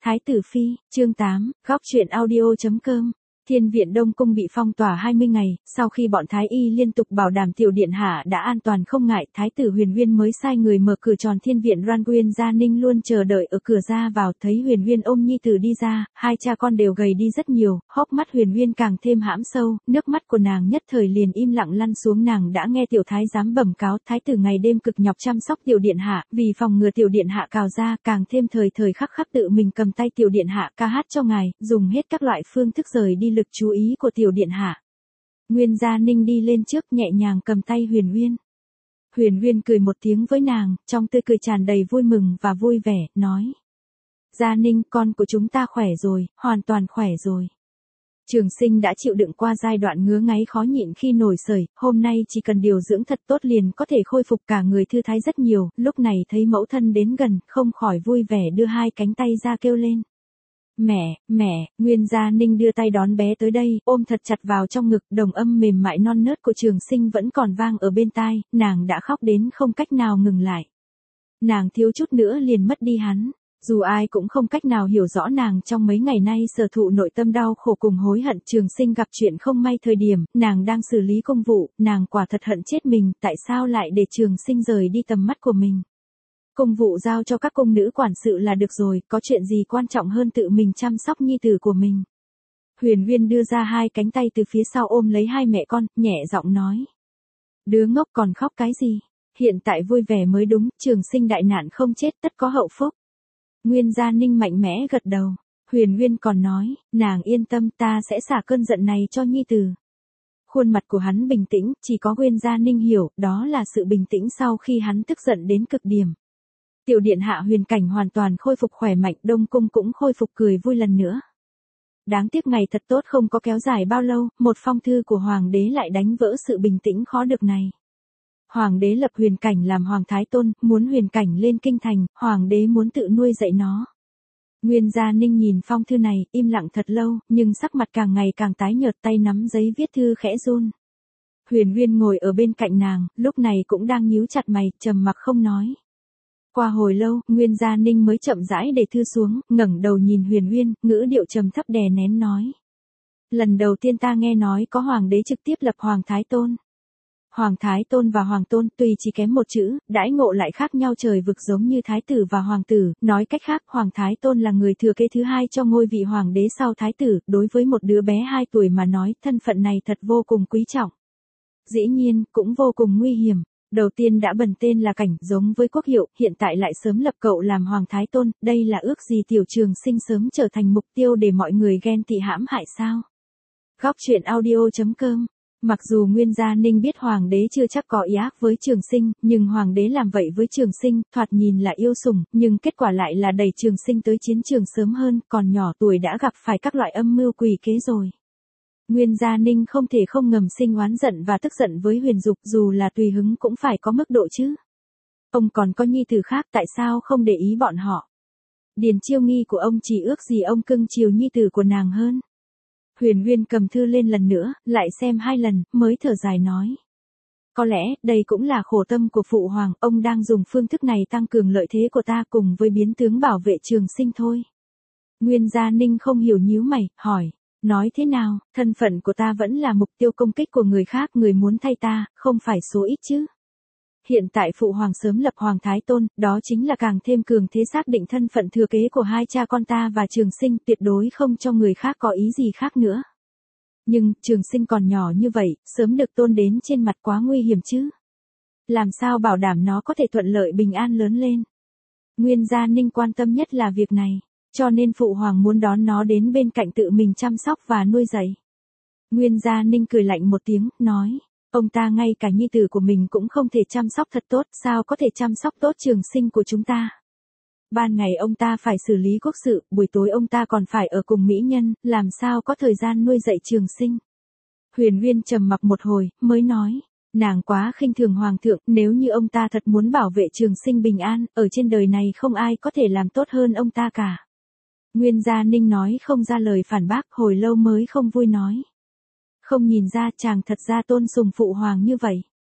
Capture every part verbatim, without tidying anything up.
Thái tử phi, chương tám, góc truyện audio chấm com. Thiên viện Đông Cung bị phong tỏa hai mươi ngày, sau khi bọn Thái y liên tục bảo đảm tiểu điện hạ đã an toàn không ngại, Thái tử Huyền Nguyên mới sai người mở cửa tròn thiên viện. Ranguyen Gia Ninh luôn chờ đợi ở cửa ra vào, thấy Huyền Nguyên ôm nhi tử đi ra, hai cha con đều gầy đi rất nhiều, hốc mắt Huyền Nguyên càng thêm hãm sâu, nước mắt của nàng nhất thời liền im lặng lăn xuống. Nàng đã nghe tiểu thái giám bẩm cáo, thái tử ngày đêm cực nhọc chăm sóc tiểu điện hạ, vì phòng ngừa tiểu điện hạ cào ra, càng thêm thời thời khắc khắc tự mình cầm tay tiểu điện hạ ca hát cho ngài, dùng hết các loại phương thức rời đi lực chú ý của tiểu điện hạ. Nguyên Gia Ninh đi lên trước nhẹ nhàng cầm tay Huyền Nguyên. Huyền Nguyên cười một tiếng với nàng, trong tươi cười tràn đầy vui mừng và vui vẻ, nói: Gia Ninh, con của chúng ta khỏe rồi, hoàn toàn khỏe rồi. Trường Sinh đã chịu đựng qua giai đoạn ngứa ngáy khó nhịn khi nổi sởi, hôm nay chỉ cần điều dưỡng thật tốt liền có thể khôi phục, cả người thư thái rất nhiều. Lúc này thấy mẫu thân đến gần, không khỏi vui vẻ đưa hai cánh tay ra kêu lên: Mẹ, mẹ. Nguyên Gia Ninh đưa tay đón bé tới đây, ôm thật chặt vào trong ngực, đồng âm mềm mại non nớt của Trường Sinh vẫn còn vang ở bên tai, nàng đã khóc đến không cách nào ngừng lại. Nàng thiếu chút nữa liền mất đi hắn. Dù ai cũng không cách nào hiểu rõ nàng trong mấy ngày nay sở thụ nội tâm đau khổ cùng hối hận. Trường Sinh gặp chuyện không may thời điểm, nàng đang xử lý công vụ, nàng quả thật hận chết mình, tại sao lại để Trường Sinh rời đi tầm mắt của mình. Công vụ giao cho các cung nữ quản sự là được rồi, có chuyện gì quan trọng hơn tự mình chăm sóc nhi tử của mình. Huyền Nguyên đưa ra hai cánh tay từ phía sau ôm lấy hai mẹ con, nhẹ giọng nói: Đứa ngốc còn khóc cái gì, hiện tại vui vẻ mới đúng, Trường Sinh đại nạn không chết tất có hậu phúc. Nguyên Gia Ninh mạnh mẽ gật đầu. Huyền Nguyên còn nói: Nàng yên tâm, ta sẽ xả cơn giận này cho nhi tử. Khuôn mặt của hắn bình tĩnh, chỉ có Nguyên Gia Ninh hiểu, đó là sự bình tĩnh sau khi hắn tức giận đến cực điểm. Tiểu điện hạ Huyền Cảnh hoàn toàn khôi phục khỏe mạnh, Đông Cung cũng khôi phục cười vui lần nữa. Đáng tiếc ngày thật tốt không có kéo dài bao lâu, một phong thư của Hoàng đế lại đánh vỡ sự bình tĩnh khó được này. Hoàng đế lập Huyền Cảnh làm Hoàng Thái Tôn, muốn Huyền Cảnh lên kinh thành, Hoàng đế muốn tự nuôi dạy nó. Nguyên Gia Ninh nhìn phong thư này, im lặng thật lâu, nhưng sắc mặt càng ngày càng tái nhợt, tay nắm giấy viết thư khẽ run. Huyền Nguyên ngồi ở bên cạnh nàng, lúc này cũng đang nhíu chặt mày, trầm mặc không nói. Qua hồi lâu, Nguyên Gia Ninh mới chậm rãi để thư xuống, ngẩng đầu nhìn Huyền Nguyên, ngữ điệu trầm thấp đè nén nói: Lần đầu tiên ta nghe nói có Hoàng đế trực tiếp lập Hoàng Thái Tôn. Hoàng Thái Tôn và Hoàng Tôn tuy chỉ kém một chữ, đãi ngộ lại khác nhau trời vực, giống như Thái tử và Hoàng tử. Nói cách khác, Hoàng Thái Tôn là người thừa kế thứ hai cho ngôi vị Hoàng đế sau Thái tử. Đối với một đứa bé hai tuổi mà nói, thân phận này thật vô cùng quý trọng. Dĩ nhiên, cũng vô cùng nguy hiểm. Đầu tiên đã bần tên là Cảnh, giống với quốc hiệu, hiện tại lại sớm lập cậu làm Hoàng Thái Tôn. Đây là ước gì tiểu Trường Sinh sớm trở thành mục tiêu để mọi người ghen tị hãm hại sao? Góc truyện audio chấm com. Mặc dù Nguyên Gia Ninh biết Hoàng đế chưa chắc có ý ác với Trường Sinh, nhưng Hoàng đế làm vậy với Trường Sinh, thoạt nhìn là yêu sủng, nhưng kết quả lại là đẩy Trường Sinh tới chiến trường sớm hơn, còn nhỏ tuổi đã gặp phải các loại âm mưu quỷ kế rồi. Nguyên Gia Ninh không thể không ngầm sinh oán giận và tức giận với Huyền Dục, dù là tùy hứng cũng phải có mức độ chứ. Ông còn có nhi tử khác, tại sao không để ý bọn họ? Điền Chiêu Nghi của ông chỉ ước gì ông cưng chiều nhi tử của nàng hơn. Huyền Nguyên cầm thư lên lần nữa, lại xem hai lần, mới thở dài nói: Có lẽ, đây cũng là khổ tâm của Phụ Hoàng, ông đang dùng phương thức này tăng cường lợi thế của ta cùng với biến tướng bảo vệ Trường Sinh thôi. Nguyên Gia Ninh không hiểu nhíu mày, hỏi: Nói thế nào, thân phận của ta vẫn là mục tiêu công kích của người khác, người muốn thay ta, không phải số ít chứ. Hiện tại Phụ Hoàng sớm lập Hoàng Thái Tôn, đó chính là càng thêm cường thế xác định thân phận thừa kế của hai cha con ta và Trường Sinh, tuyệt đối không cho người khác có ý gì khác nữa. Nhưng, Trường Sinh còn nhỏ như vậy, sớm được tôn đến trên mặt quá nguy hiểm chứ. Làm sao bảo đảm nó có thể thuận lợi bình an lớn lên. Nguyên Gia Ninh quan tâm nhất là việc này, cho nên Phụ Hoàng muốn đón nó đến bên cạnh tự mình chăm sóc và nuôi dạy. Nguyên Gia Ninh cười lạnh một tiếng, nói: Ông ta ngay cả nhi tử của mình cũng không thể chăm sóc thật tốt, sao có thể chăm sóc tốt Trường Sinh của chúng ta. Ban ngày ông ta phải xử lý quốc sự, buổi tối ông ta còn phải ở cùng mỹ nhân, làm sao có thời gian nuôi dạy Trường Sinh. Huyền Nguyên trầm mặc một hồi, mới nói: Nàng quá khinh thường Hoàng thượng, nếu như ông ta thật muốn bảo vệ Trường Sinh bình an, ở trên đời này không ai có thể làm tốt hơn ông ta cả. Nguyên Gia Ninh nói không ra lời phản bác, hồi lâu mới không vui nói: Không nhìn ra chàng thật ra tôn sùng Phụ Hoàng như vậy.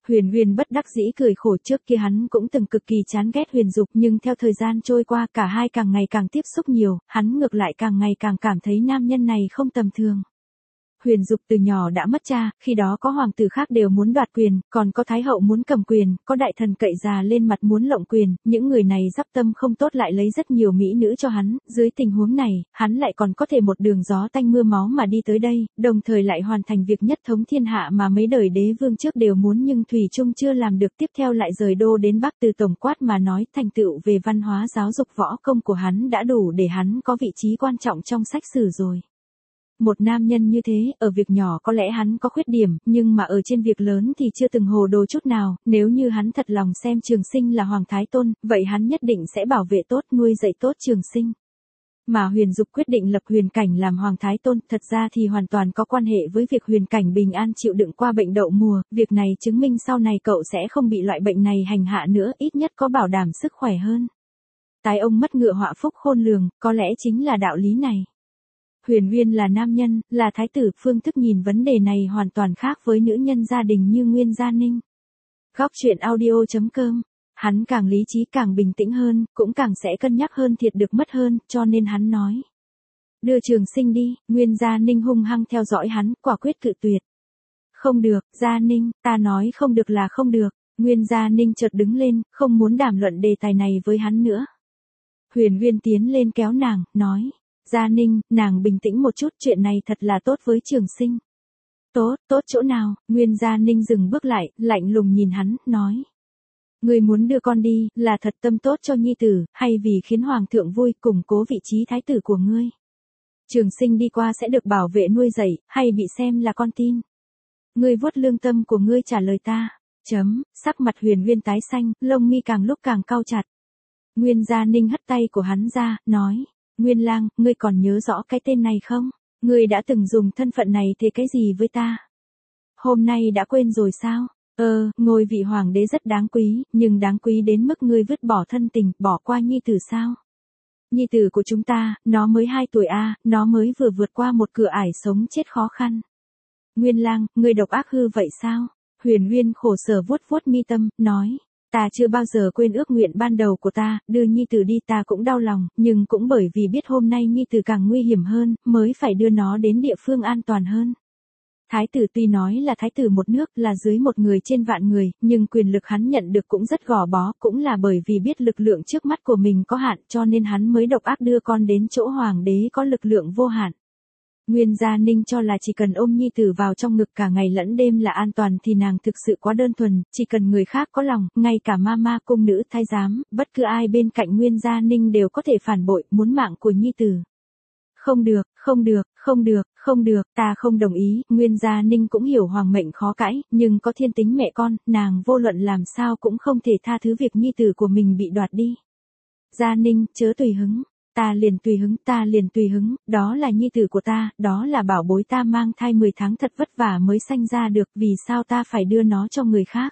Huyền Viên bất đắc dĩ cười khổ, trước kia hắn cũng từng cực kỳ chán ghét Huyền Dục, nhưng theo thời gian trôi qua cả hai càng ngày càng tiếp xúc nhiều, hắn ngược lại càng ngày càng cảm thấy nam nhân này không tầm thường. Huyền Dục từ nhỏ đã mất cha, khi đó có hoàng tử khác đều muốn đoạt quyền, còn có thái hậu muốn cầm quyền, có đại thần cậy già lên mặt muốn lộng quyền, những người này dắp tâm không tốt lại lấy rất nhiều mỹ nữ cho hắn, dưới tình huống này, hắn lại còn có thể một đường gió tanh mưa máu mà đi tới đây, đồng thời lại hoàn thành việc nhất thống thiên hạ mà mấy đời đế vương trước đều muốn nhưng thủy chung chưa làm được, tiếp theo lại rời đô đến Bắc, từ tổng quát mà nói thành tựu về văn hóa giáo dục võ công của hắn đã đủ để hắn có vị trí quan trọng trong sách sử rồi. Một nam nhân như thế, ở việc nhỏ có lẽ hắn có khuyết điểm, nhưng mà ở trên việc lớn thì chưa từng hồ đồ chút nào, nếu như hắn thật lòng xem Trường Sinh là Hoàng Thái Tôn, vậy hắn nhất định sẽ bảo vệ tốt, nuôi dạy tốt Trường Sinh. Mà Huyền Dục quyết định lập Huyền Cảnh làm Hoàng Thái Tôn, thật ra thì hoàn toàn có quan hệ với việc Huyền Cảnh bình an chịu đựng qua bệnh đậu mùa, việc này chứng minh sau này cậu sẽ không bị loại bệnh này hành hạ nữa, ít nhất có bảo đảm sức khỏe hơn. Tái ông mất ngựa họa phúc khôn lường, có lẽ chính là đạo lý này. Huyền Viên là nam nhân, là thái tử, phương thức nhìn vấn đề này hoàn toàn khác với nữ nhân gia đình như Nguyên Gia Ninh. Góc truyện audio chấm com. Hắn càng lý trí càng bình tĩnh hơn, cũng càng sẽ cân nhắc hơn thiệt được mất hơn, cho nên hắn nói. Đưa Trường Sinh đi, Nguyên Gia Ninh hung hăng theo dõi hắn, quả quyết cự tuyệt. Không được, Gia Ninh, ta nói không được là không được. Nguyên Gia Ninh chợt đứng lên, không muốn đàm luận đề tài này với hắn nữa. Huyền Viên tiến lên kéo nàng, nói. Gia Ninh, nàng bình tĩnh một chút, chuyện này thật là tốt với Trường Sinh. Tốt, tốt chỗ nào? Nguyên Gia Ninh dừng bước lại, lạnh lùng nhìn hắn, nói. Ngươi muốn đưa con đi, là thật tâm tốt cho nhi tử, hay vì khiến hoàng thượng vui, củng cố vị trí thái tử của ngươi? Trường Sinh đi qua sẽ được bảo vệ nuôi dạy, hay bị xem là con tin? Ngươi vuốt lương tâm của ngươi trả lời ta. Chấm, sắc mặt Huyền Viên tái xanh, lông mi càng lúc càng cau chặt. Nguyên Gia Ninh hất tay của hắn ra, nói. Nguyên Lang, ngươi còn nhớ rõ cái tên này không? Ngươi đã từng dùng thân phận này thế cái gì với ta? Hôm nay đã quên rồi sao? Ờ, ngôi vị hoàng đế rất đáng quý, nhưng đáng quý đến mức ngươi vứt bỏ thân tình, bỏ qua nhi tử sao? Nhi tử của chúng ta, nó mới hai tuổi a, à, nó mới vừa vượt qua một cửa ải sống chết khó khăn. Nguyên Lang, ngươi độc ác hư vậy sao? Huyền Viên khổ sở vuốt vuốt mi tâm, nói. Ta chưa bao giờ quên ước nguyện ban đầu của ta, đưa nhi tử đi ta cũng đau lòng, nhưng cũng bởi vì biết hôm nay nhi tử càng nguy hiểm hơn, mới phải đưa nó đến địa phương an toàn hơn. Thái tử tuy nói là thái tử một nước, là dưới một người trên vạn người, nhưng quyền lực hắn nhận được cũng rất gò bó, cũng là bởi vì biết lực lượng trước mắt của mình có hạn, cho nên hắn mới độc ác đưa con đến chỗ hoàng đế có lực lượng vô hạn. Nguyên Gia Ninh cho là chỉ cần ôm nhi tử vào trong ngực cả ngày lẫn đêm là an toàn thì nàng thực sự quá đơn thuần, chỉ cần người khác có lòng, ngay cả mama cung nữ thái giám, bất cứ ai bên cạnh Nguyên Gia Ninh đều có thể phản bội, muốn mạng của nhi tử. Không được, không được, không được, không được, ta không đồng ý, Nguyên Gia Ninh cũng hiểu hoàng mệnh khó cãi, nhưng có thiên tính mẹ con, nàng vô luận làm sao cũng không thể tha thứ việc nhi tử của mình bị đoạt đi. Gia Ninh, chớ tùy hứng. Ta liền tùy hứng, ta liền tùy hứng, đó là nhi tử của ta, đó là bảo bối ta mang thai mười tháng thật vất vả mới sanh ra được, vì sao ta phải đưa nó cho người khác?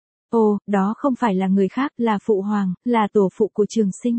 Ồ, đó không phải là người khác, là phụ hoàng, là tổ phụ của Trường Sinh.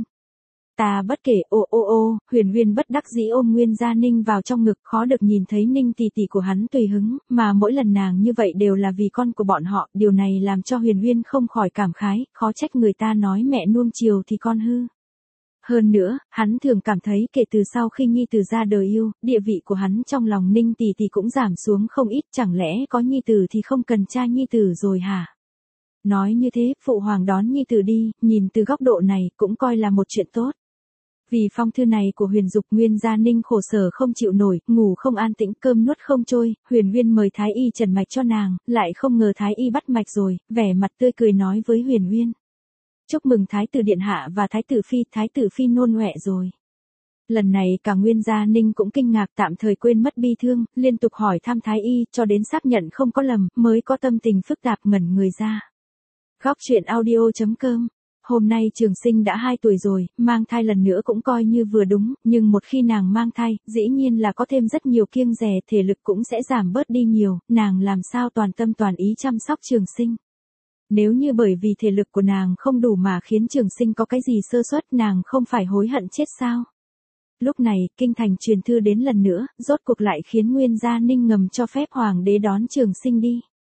Ta bất kể, ô ô ô, Huyền Viên bất đắc dĩ ôm Nguyên Gia Ninh vào trong ngực, khó được nhìn thấy Ninh tỷ tỷ của hắn tùy hứng, mà mỗi lần nàng như vậy đều là vì con của bọn họ, điều này làm cho Huyền Viên không khỏi cảm khái, khó trách người ta nói mẹ nuông chiều thì con hư. Hơn nữa, hắn thường cảm thấy kể từ sau khi nhi tử ra đời yêu, địa vị của hắn trong lòng Ninh tỷ tỷ cũng giảm xuống không ít, chẳng lẽ có nhi tử thì không cần cha nhi tử rồi hả? Nói như thế, phụ hoàng đón nhi tử đi, nhìn từ góc độ này cũng coi là một chuyện tốt. Vì phong thư này của Huyền Dục, Nguyên Gia Ninh khổ sở không chịu nổi, ngủ không an tĩnh, cơm nuốt không trôi, Huyền Viên mời Thái Y trần mạch cho nàng, lại không ngờ Thái Y bắt mạch rồi, vẻ mặt tươi cười nói với Huyền Viên. Chúc mừng Thái tử Điện Hạ và Thái tử Phi, Thái tử Phi nôn ọe rồi. Lần này cả Nguyên Gia Ninh cũng kinh ngạc, tạm thời quên mất bi thương, liên tục hỏi thăm Thái Y, cho đến xác nhận không có lầm, mới có tâm tình phức tạp ngẩn người ra. Góc truyện audio chấm com. Hôm nay Trường Sinh đã hai tuổi rồi, mang thai lần nữa cũng coi như vừa đúng, nhưng một khi nàng mang thai, dĩ nhiên là có thêm rất nhiều kiêng dè, thể lực cũng sẽ giảm bớt đi nhiều, nàng làm sao toàn tâm toàn ý chăm sóc Trường Sinh. Nếu như bởi vì thể lực của nàng không đủ mà khiến Trường Sinh có cái gì sơ suất, nàng không phải hối hận chết sao? Lúc này, kinh thành truyền thư đến lần nữa, rốt cuộc lại khiến Nguyên Gia Ninh ngầm cho phép hoàng đế đón Trường Sinh đi.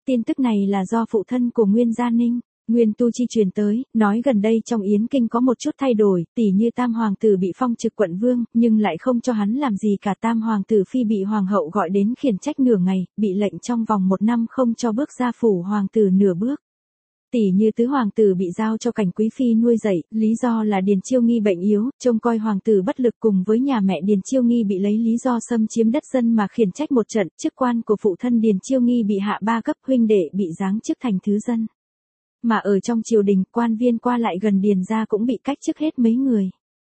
Tin tức này là do phụ thân của Nguyên Gia Ninh, Nguyên Tu Chi truyền tới, nói gần đây trong Yến Kinh có một chút thay đổi, tỉ như Tam Hoàng tử bị phong trực quận vương, nhưng lại không cho hắn làm gì cả. Tam Hoàng tử Phi bị Hoàng hậu gọi đến khiển trách nửa ngày, bị lệnh trong vòng một năm không cho bước ra phủ Hoàng tử nửa bước. Tỉ như Tứ Hoàng tử bị giao cho Cảnh Quý Phi nuôi dạy, lý do là Điền Chiêu Nghi bệnh yếu, trông coi Hoàng tử bất lực, cùng với nhà mẹ Điền Chiêu Nghi bị lấy lý do xâm chiếm đất dân mà khiển trách một trận. Chức quan của phụ thân Điền Chiêu Nghi bị hạ ba cấp, huynh đệ bị giáng chức thành thứ dân. Mà ở trong triều đình, quan viên qua lại gần Điền gia cũng bị cách chức hết mấy người.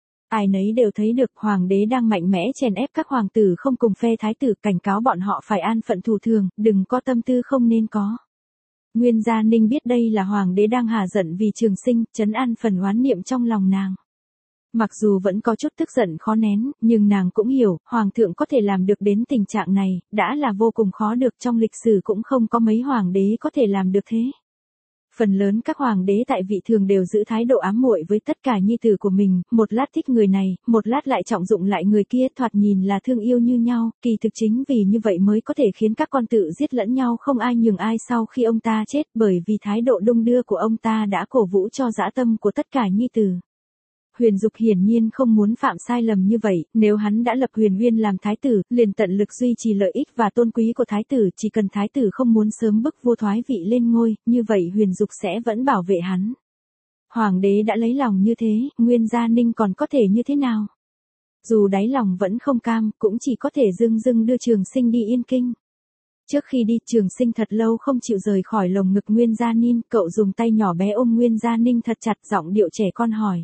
Ai nấy đều thấy được hoàng đế đang mạnh mẽ chèn ép các hoàng tử không cùng phe thái tử, cảnh cáo bọn họ phải an phận thủ thường, đừng có tâm tư không nên có. Nguyên Gia Ninh biết đây là hoàng đế đang hả giận vì Trường Sinh, trấn an phần oán niệm trong lòng nàng. Mặc dù vẫn có chút tức giận khó nén, nhưng nàng cũng hiểu, hoàng thượng có thể làm được đến tình trạng này, đã là vô cùng khó được, trong lịch sử cũng không có mấy hoàng đế có thể làm được thế. Phần lớn các hoàng đế tại vị thường đều giữ thái độ ám muội với tất cả nhi tử của mình, một lát thích người này, một lát lại trọng dụng lại người kia, thoạt nhìn là thương yêu như nhau, kỳ thực chính vì như vậy mới có thể khiến các con tự giết lẫn nhau không ai nhường ai sau khi ông ta chết, bởi vì thái độ đung đưa của ông ta đã cổ vũ cho dã tâm của tất cả nhi tử. Huyền Dục hiển nhiên không muốn phạm sai lầm như vậy, nếu hắn đã lập Huyền Uyên làm thái tử, liền tận lực duy trì lợi ích và tôn quý của thái tử, chỉ cần thái tử không muốn sớm bức vua thoái vị lên ngôi, như vậy Huyền Dục sẽ vẫn bảo vệ hắn. Hoàng đế đã lấy lòng như thế, Nguyên Gia Ninh còn có thể như thế nào? Dù đáy lòng vẫn không cam, cũng chỉ có thể dưng dưng đưa Trường Sinh đi Yên Kinh. Trước khi đi, Trường Sinh thật lâu không chịu rời khỏi lồng ngực Nguyên Gia Ninh, cậu dùng tay nhỏ bé ôm Nguyên Gia Ninh thật chặt, giọng điệu trẻ con hỏi.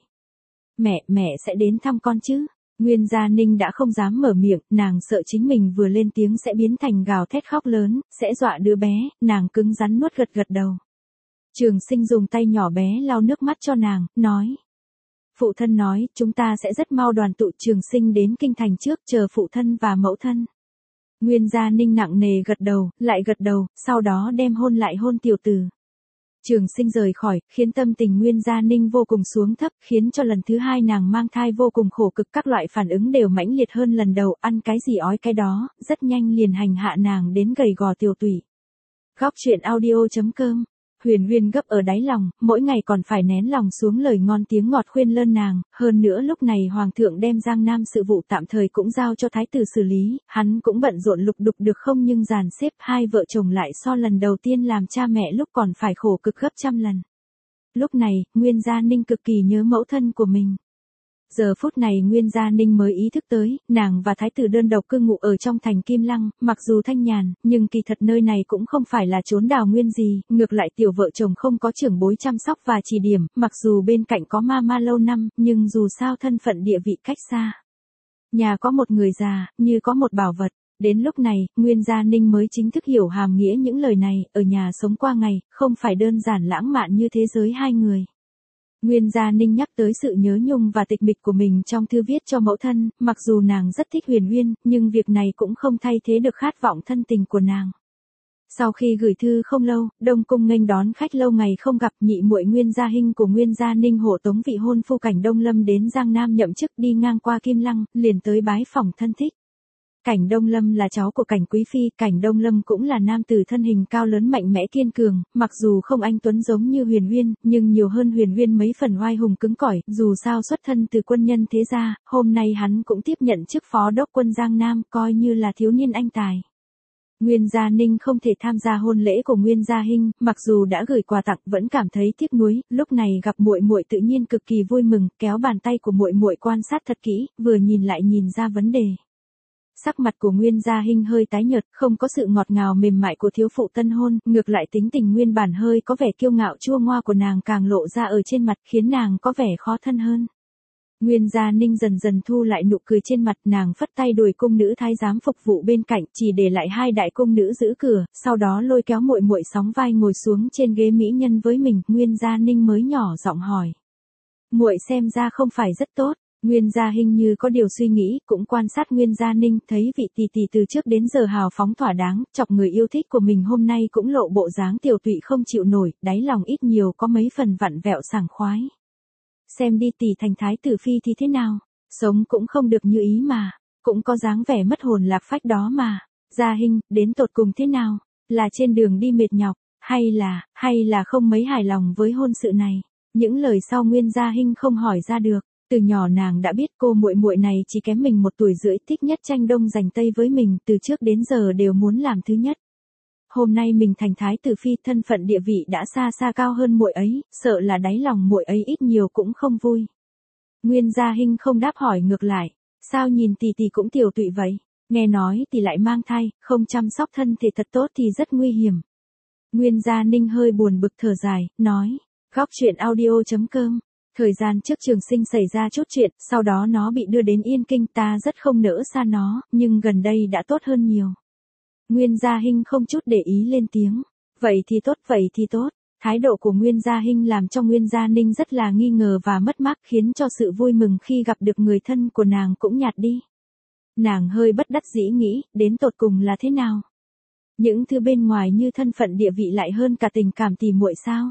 Mẹ, mẹ sẽ đến thăm con chứ? Nguyên Gia Ninh đã không dám mở miệng, nàng sợ chính mình vừa lên tiếng sẽ biến thành gào thét khóc lớn, sẽ dọa đứa bé, nàng cứng rắn nuốt gật gật đầu. Trường Sinh dùng tay nhỏ bé lau nước mắt cho nàng, nói. Phụ thân nói, chúng ta sẽ rất mau đoàn tụ. Trường Sinh đến kinh thành trước, chờ phụ thân và mẫu thân. Nguyên Gia Ninh nặng nề gật đầu, lại gật đầu, sau đó đem hôn lại hôn tiểu tử. Trường Sinh rời khỏi, khiến tâm tình Nguyên Gia Ninh vô cùng xuống thấp, khiến cho lần thứ hai nàng mang thai vô cùng khổ cực, các loại phản ứng đều mãnh liệt hơn lần đầu, ăn cái gì ói cái đó, rất nhanh liền hành hạ nàng đến gầy gò tiểu tụy. Góc truyện audio chấm com. Huyền Uyên gấp ở đáy lòng, mỗi ngày còn phải nén lòng xuống lời ngon tiếng ngọt khuyên lơn nàng, hơn nữa lúc này hoàng thượng đem Giang Nam sự vụ tạm thời cũng giao cho thái tử xử lý, hắn cũng bận rộn lục đục được không nhưng dàn xếp hai vợ chồng lại so lần đầu tiên làm cha mẹ lúc còn phải khổ cực gấp trăm lần. Lúc này, Nguyên Gia Ninh cực kỳ nhớ mẫu thân của mình. Giờ phút này Nguyên Gia Ninh mới ý thức tới, nàng và thái tử đơn độc cư ngụ ở trong thành Kim Lăng, mặc dù thanh nhàn, nhưng kỳ thật nơi này cũng không phải là chốn đào nguyên gì, ngược lại tiểu vợ chồng không có trưởng bối chăm sóc và chỉ điểm, mặc dù bên cạnh có ma ma lâu năm, nhưng dù sao thân phận địa vị cách xa. Nhà có một người già, như có một bảo vật. Đến lúc này, Nguyên Gia Ninh mới chính thức hiểu hàm nghĩa những lời này, ở nhà sống qua ngày, không phải đơn giản lãng mạn như thế giới hai người. Nguyên Gia Ninh nhắc tới sự nhớ nhung và tịch mịch của mình trong thư viết cho mẫu thân, mặc dù nàng rất thích Huyền Uyên, nhưng việc này cũng không thay thế được khát vọng thân tình của nàng. Sau khi gửi thư không lâu, Đông Cung nghênh đón khách lâu ngày không gặp, nhị muội Nguyên Gia Hinh của Nguyên Gia Ninh hộ tống vị hôn phu Cảnh Đông Lâm đến Giang Nam nhậm chức, đi ngang qua Kim Lăng, liền tới bái phỏng thân thích. Cảnh Đông Lâm là cháu của Cảnh Quý Phi, Cảnh Đông Lâm cũng là nam tử thân hình cao lớn mạnh mẽ kiên cường, mặc dù không anh tuấn giống như Huyền Uyên, nhưng nhiều hơn Huyền Uyên mấy phần oai hùng cứng cỏi, dù sao xuất thân từ quân nhân thế gia, hôm nay hắn cũng tiếp nhận chức phó đốc quân Giang Nam, coi như là thiếu niên anh tài. Nguyên Gia Ninh không thể tham gia hôn lễ của Nguyên Gia Hinh, mặc dù đã gửi quà tặng vẫn cảm thấy tiếc nuối, lúc này gặp muội muội tự nhiên cực kỳ vui mừng, kéo bàn tay của muội muội quan sát thật kỹ, vừa nhìn lại nhìn ra vấn đề. Sắc mặt của Nguyên Gia Hinh hơi tái nhợt, không có sự ngọt ngào mềm mại của thiếu phụ tân hôn, ngược lại tính tình nguyên bản hơi có vẻ kiêu ngạo chua ngoa của nàng càng lộ ra ở trên mặt, khiến nàng có vẻ khó thân hơn. Nguyên Gia Ninh dần dần thu lại nụ cười trên mặt, nàng phất tay đuổi cung nữ thái giám phục vụ bên cạnh, chỉ để lại hai đại cung nữ giữ cửa, sau đó lôi kéo muội muội sóng vai ngồi xuống trên ghế mỹ nhân với mình, Nguyên Gia Ninh mới nhỏ giọng hỏi. Muội xem ra không phải rất tốt. Nguyên Gia Hinh như có điều suy nghĩ, cũng quan sát Nguyên Gia Ninh, thấy vị tỷ tỷ từ trước đến giờ hào phóng thỏa đáng, chọc người yêu thích của mình hôm nay cũng lộ bộ dáng tiểu tụy không chịu nổi, đáy lòng ít nhiều có mấy phần vặn vẹo sảng khoái. Xem đi tỷ thành thái tử phi thì thế nào, sống cũng không được như ý mà, cũng có dáng vẻ mất hồn lạc phách đó mà. Gia Hinh, đến tột cùng thế nào? Là trên đường đi mệt nhọc, hay là, hay là không mấy hài lòng với hôn sự này. Những lời sau Nguyên Gia Hinh không hỏi ra được. Từ nhỏ nàng đã biết cô muội muội này chỉ kém mình một tuổi rưỡi, thích nhất tranh đông giành tây với mình, từ trước đến giờ đều muốn làm thứ nhất. Hôm nay mình thành thái tử phi, thân phận địa vị đã xa xa cao hơn muội ấy, sợ là đáy lòng muội ấy ít nhiều cũng không vui. Nguyên Gia Hinh không đáp, hỏi ngược lại, sao nhìn tỷ tỷ cũng tiểu tụy vậy, nghe nói tỷ lại mang thai, không chăm sóc thân thể thật tốt thì rất nguy hiểm. Nguyên Gia Ninh hơi buồn bực thở dài, nói, góc truyện audio chấm com. Thời gian trước Trường Sinh xảy ra chút chuyện, sau đó nó bị đưa đến Yên Kinh, ta rất không nỡ xa nó, nhưng gần đây đã tốt hơn nhiều. Nguyên Gia Hinh không chút để ý lên tiếng, vậy thì tốt, vậy thì tốt. Thái độ của Nguyên Gia Hinh làm cho Nguyên Gia Ninh rất là nghi ngờ và mất mát, khiến cho sự vui mừng khi gặp được người thân của nàng cũng nhạt đi. Nàng hơi bất đắc dĩ nghĩ, đến tột cùng là thế nào? Những thứ bên ngoài như thân phận địa vị lại hơn cả tình cảm tỉ muội sao?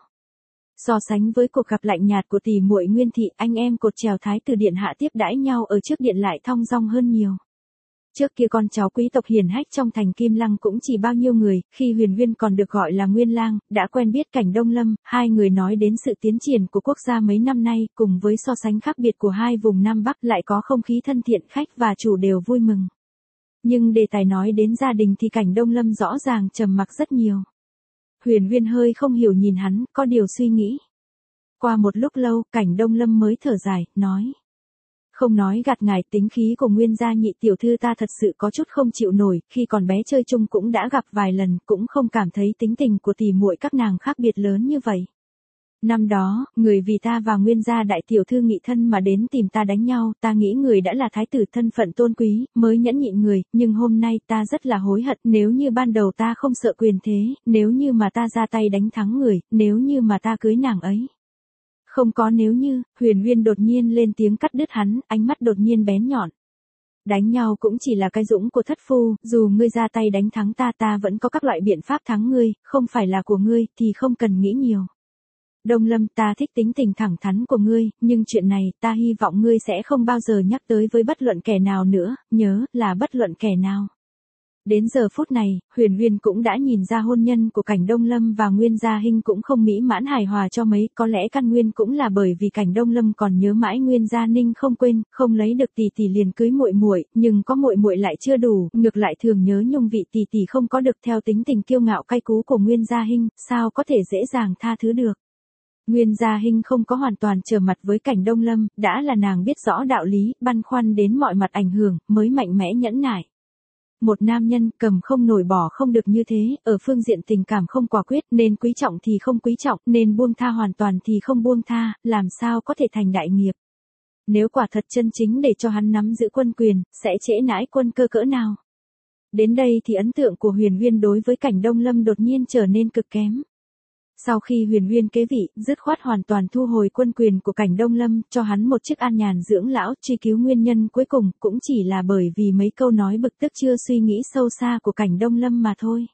So sánh với cuộc gặp lạnh nhạt của tỷ muội Nguyên thị, anh em cột chèo thái tử điện hạ tiếp đãi nhau ở trước điện lại thong dong hơn nhiều. Trước kia con cháu quý tộc hiển hách trong thành Kim Lăng cũng chỉ bao nhiêu người, khi Huyền Viên còn được gọi là Nguyên Lang, đã quen biết Cảnh Đông Lâm, hai người nói đến sự tiến triển của quốc gia mấy năm nay, cùng với so sánh khác biệt của hai vùng Nam Bắc lại có không khí thân thiện, khách và chủ đều vui mừng. Nhưng đề tài nói đến gia đình thì Cảnh Đông Lâm rõ ràng trầm mặc rất nhiều. Huyền Viên hơi không hiểu nhìn hắn, có điều suy nghĩ. Qua một lúc lâu, Cảnh Đông Lâm mới thở dài, nói. Không nói gạt ngài, tính khí của Nguyên gia nhị tiểu thư ta thật sự có chút không chịu nổi, khi còn bé chơi chung cũng đã gặp vài lần, cũng không cảm thấy tính tình của tỷ muội các nàng khác biệt lớn như vậy. Năm đó, người vì ta và Nguyên gia đại tiểu thư nghị thân mà đến tìm ta đánh nhau, ta nghĩ người đã là thái tử thân phận tôn quý, mới nhẫn nhịn người, nhưng hôm nay ta rất là hối hận, nếu như ban đầu ta không sợ quyền thế, nếu như mà ta ra tay đánh thắng người, nếu như mà ta cưới nàng ấy. Không có nếu như, Huyền Viên đột nhiên lên tiếng cắt đứt hắn, ánh mắt đột nhiên bén nhọn. Đánh nhau cũng chỉ là cái dũng của thất phu, dù ngươi ra tay đánh thắng ta ta vẫn có các loại biện pháp thắng ngươi, không phải là của ngươi, thì không cần nghĩ nhiều. Đông Lâm, ta thích tính tình thẳng thắn của ngươi, nhưng chuyện này, ta hy vọng ngươi sẽ không bao giờ nhắc tới với bất luận kẻ nào nữa, nhớ, là bất luận kẻ nào. Đến giờ phút này, Huyền Viên cũng đã nhìn ra hôn nhân của Cảnh Đông Lâm và Nguyên Gia Hinh cũng không mỹ mãn hài hòa cho mấy, có lẽ căn nguyên cũng là bởi vì Cảnh Đông Lâm còn nhớ mãi Nguyên Gia Ninh không quên, không lấy được tỷ tỷ liền cưới muội muội, nhưng có muội muội lại chưa đủ, ngược lại thường nhớ nhung vị tỷ tỷ không có được, theo tính tình kiêu ngạo cay cú của Nguyên Gia Hinh, sao có thể dễ dàng tha thứ được. Nguyên Gia Hinh không có hoàn toàn trở mặt với Cảnh Đông Lâm, đã là nàng biết rõ đạo lý, băn khoăn đến mọi mặt ảnh hưởng, mới mạnh mẽ nhẫn nại. Một nam nhân cầm không nổi bỏ không được như thế, ở phương diện tình cảm không quả quyết, nên quý trọng thì không quý trọng, nên buông tha hoàn toàn thì không buông tha, làm sao có thể thành đại nghiệp. Nếu quả thật chân chính để cho hắn nắm giữ quân quyền, sẽ trễ nãi quân cơ cỡ nào. Đến đây thì ấn tượng của Huyền Viên đối với Cảnh Đông Lâm đột nhiên trở nên cực kém. Sau khi Huyền Viên kế vị, dứt khoát hoàn toàn thu hồi quân quyền của Cảnh Đông Lâm, cho hắn một chức an nhàn dưỡng lão, truy cứu nguyên nhân cuối cùng, cũng chỉ là bởi vì mấy câu nói bực tức chưa suy nghĩ sâu xa của Cảnh Đông Lâm mà thôi.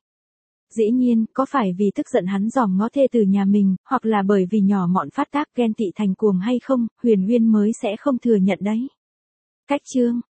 Dĩ nhiên, có phải vì tức giận hắn dòm ngó thê từ nhà mình, hoặc là bởi vì nhỏ mọn phát tác ghen tị thành cuồng hay không, Huyền Viên mới sẽ không thừa nhận đấy. Cách chương